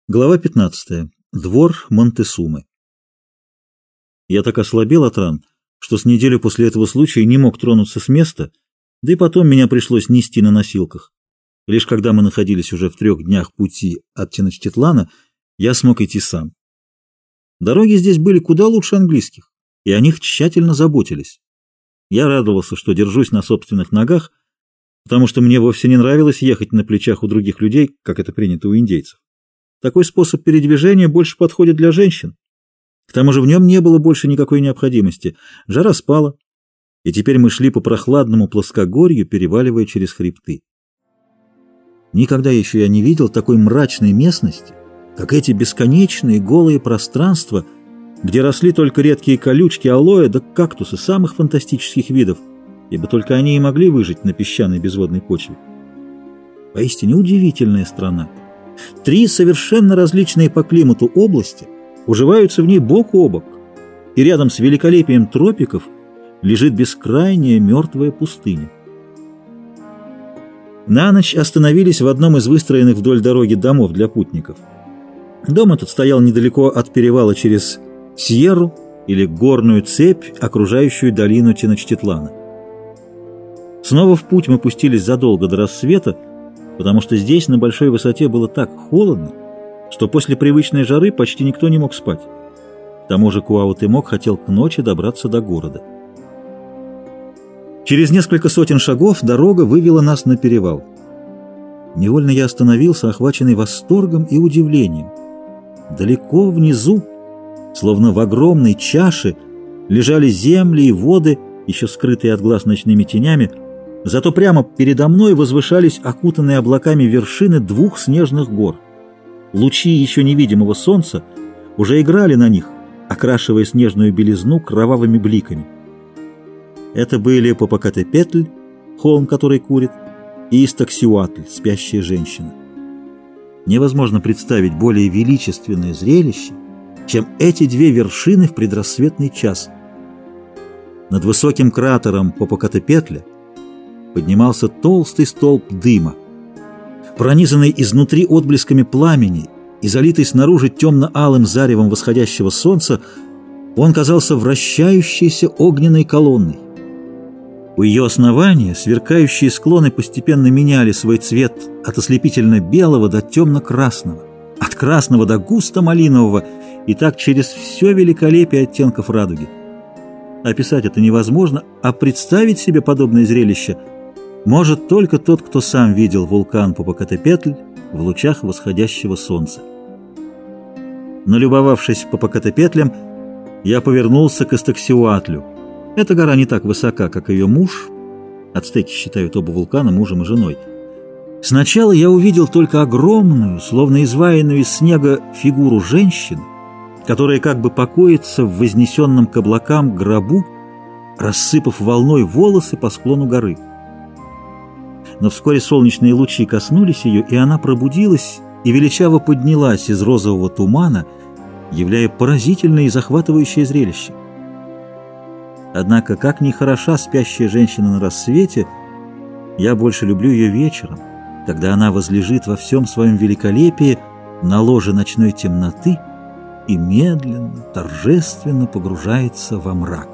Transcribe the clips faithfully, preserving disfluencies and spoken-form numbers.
Глава пятнадцатая. Двор Монтесумы. Я так ослабел от ран, что с неделю после этого случая не мог тронуться с места, да и потом меня пришлось нести на носилках. Лишь когда мы находились уже в трех днях пути от Теночтитлана, я смог идти сам. Дороги здесь были куда лучше английских, и о них тщательно заботились. Я радовался, что держусь на собственных ногах, потому что мне вовсе не нравилось ехать на плечах у других людей, как это принято у индейцев. Такой способ передвижения больше подходит для женщин. К тому же в нем не было больше никакой необходимости. Жара спала, и теперь мы шли по прохладному плоскогорью, переваливая через хребты. Никогда еще я не видел такой мрачной местности, как эти бесконечные голые пространства, где росли только редкие колючки алоэ да кактусы самых фантастических видов, ибо только они и могли выжить на песчаной безводной почве. Поистине удивительная страна. Три совершенно различные по климату области уживаются в ней бок о бок, и рядом с великолепием тропиков лежит бескрайняя мертвая пустыня. На ночь остановились в одном из выстроенных вдоль дороги домов для путников. Дом этот стоял недалеко от перевала через Сьерру или горную цепь, окружающую долину Теночтитлана. Снова в путь мы пустились задолго до рассвета, потому что здесь на большой высоте было так холодно, что после привычной жары почти никто не мог спать. К тому же Куаутемок хотел к ночи добраться до города. Через несколько сотен шагов дорога вывела нас на перевал. Невольно я остановился, охваченный восторгом и удивлением. Далеко внизу, словно в огромной чаше, лежали земли и воды, еще скрытые от глаз ночными тенями. Зато прямо передо мной возвышались окутанные облаками вершины двух снежных гор. Лучи еще невидимого солнца уже играли на них, окрашивая снежную белизну кровавыми бликами. Это были Попокатепетль, холм, который курит, и Изтаксиуатль, спящая женщина. Невозможно представить более величественное зрелище, чем эти две вершины в предрассветный час. Над высоким кратером Попокатепетля поднимался толстый столб дыма. Пронизанный изнутри отблесками пламени и залитый снаружи темно-алым заревом восходящего солнца, он казался вращающейся огненной колонной. У ее основания сверкающие склоны постепенно меняли свой цвет от ослепительно-белого до темно-красного, от красного до густо-малинового, и так через все великолепие оттенков радуги. Описать это невозможно, а представить себе подобное зрелище может только тот, кто сам видел вулкан Попокатепетль в лучах восходящего солнца. Налюбовавшись Попокатепетлем, я повернулся к Изтаксиуатлю. Эта гора не так высока, как ее муж. Ацтеки считают оба вулкана мужем и женой. Сначала я увидел только огромную, словно изваянную из снега, фигуру женщины, которая как бы покоится в вознесенном к облакам гробу, рассыпав волной волосы по склону горы. Но вскоре солнечные лучи коснулись ее, и она пробудилась и величаво поднялась из розового тумана, являя поразительное и захватывающее зрелище. Однако, как ни хороша спящая женщина на рассвете, я больше люблю ее вечером, когда она возлежит во всем своем великолепии на ложе ночной темноты и медленно, торжественно погружается во мрак.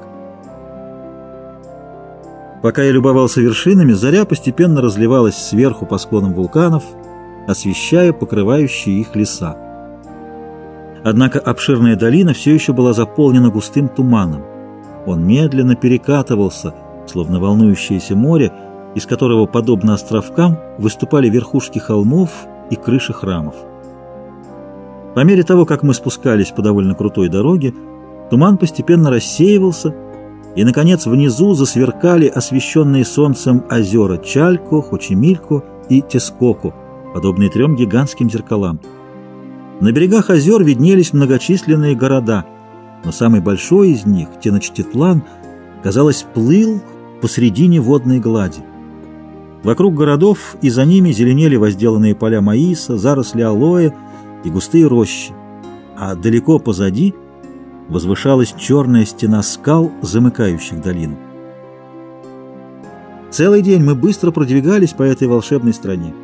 Пока я любовался вершинами, заря постепенно разливалась сверху по склонам вулканов, освещая покрывающие их леса. Однако обширная долина все еще была заполнена густым туманом. Он медленно перекатывался, словно волнующееся море, из которого, подобно островкам, выступали верхушки холмов и крыши храмов. По мере того, как мы спускались по довольно крутой дороге, туман постепенно рассеивался, и, наконец, внизу засверкали освещенные солнцем озера Чалько, Хочемилько и Тескоко, подобные трем гигантским зеркалам. На берегах озер виднелись многочисленные города, но самый большой из них, Теночтитлан, казалось, плыл посредине водной глади. Вокруг городов и за ними зеленели возделанные поля маиса, заросли алоэ и густые рощи, а далеко позади возвышалась черная стена скал, замыкающих долину. Целый день мы быстро продвигались по этой волшебной стране.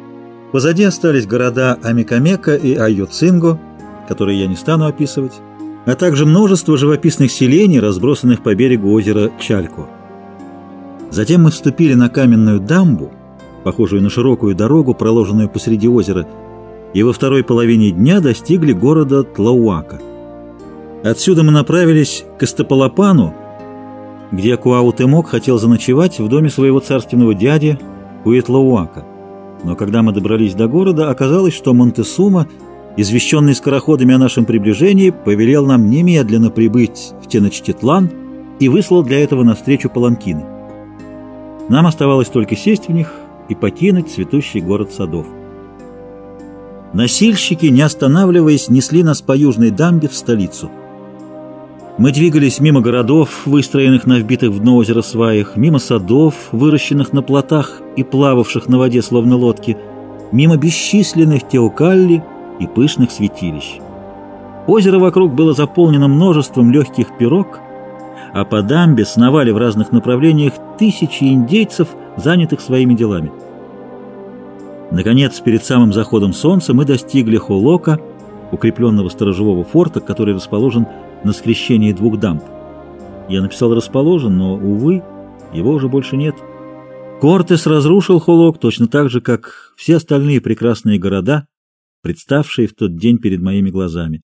Позади остались города Амикамека и Айоцинго, которые я не стану описывать, а также множество живописных селений, разбросанных по берегу озера Чалько. Затем мы вступили на каменную дамбу, похожую на широкую дорогу, проложенную посреди озера, и во второй половине дня достигли города Тлауака. Отсюда мы направились к Истапалапану, где Куаутемок хотел заночевать в доме своего царственного дяди Куитлауака. Но когда мы добрались до города, оказалось, что Монтесума, извещенный скороходами о нашем приближении, повелел нам немедленно прибыть в Теночтитлан и выслал для этого навстречу паланкины. Нам оставалось только сесть в них и покинуть цветущий город садов. Носильщики, не останавливаясь, несли нас по южной дамбе в столицу. Мы двигались мимо городов, выстроенных на вбитых в дно озера сваях, мимо садов, выращенных на плотах и плававших на воде, словно лодки, мимо бесчисленных теокалли и пышных святилищ. Озеро вокруг было заполнено множеством легких пирог, а по дамбе сновали в разных направлениях тысячи индейцев, занятых своими делами. Наконец, перед самым заходом солнца мы достигли Холока, укрепленного сторожевого форта, который расположен на скрещении двух дамб. Я написал «расположен», но, увы, его уже больше нет. Кортес разрушил Холок точно так же, как все остальные прекрасные города, представшие в тот день перед моими глазами.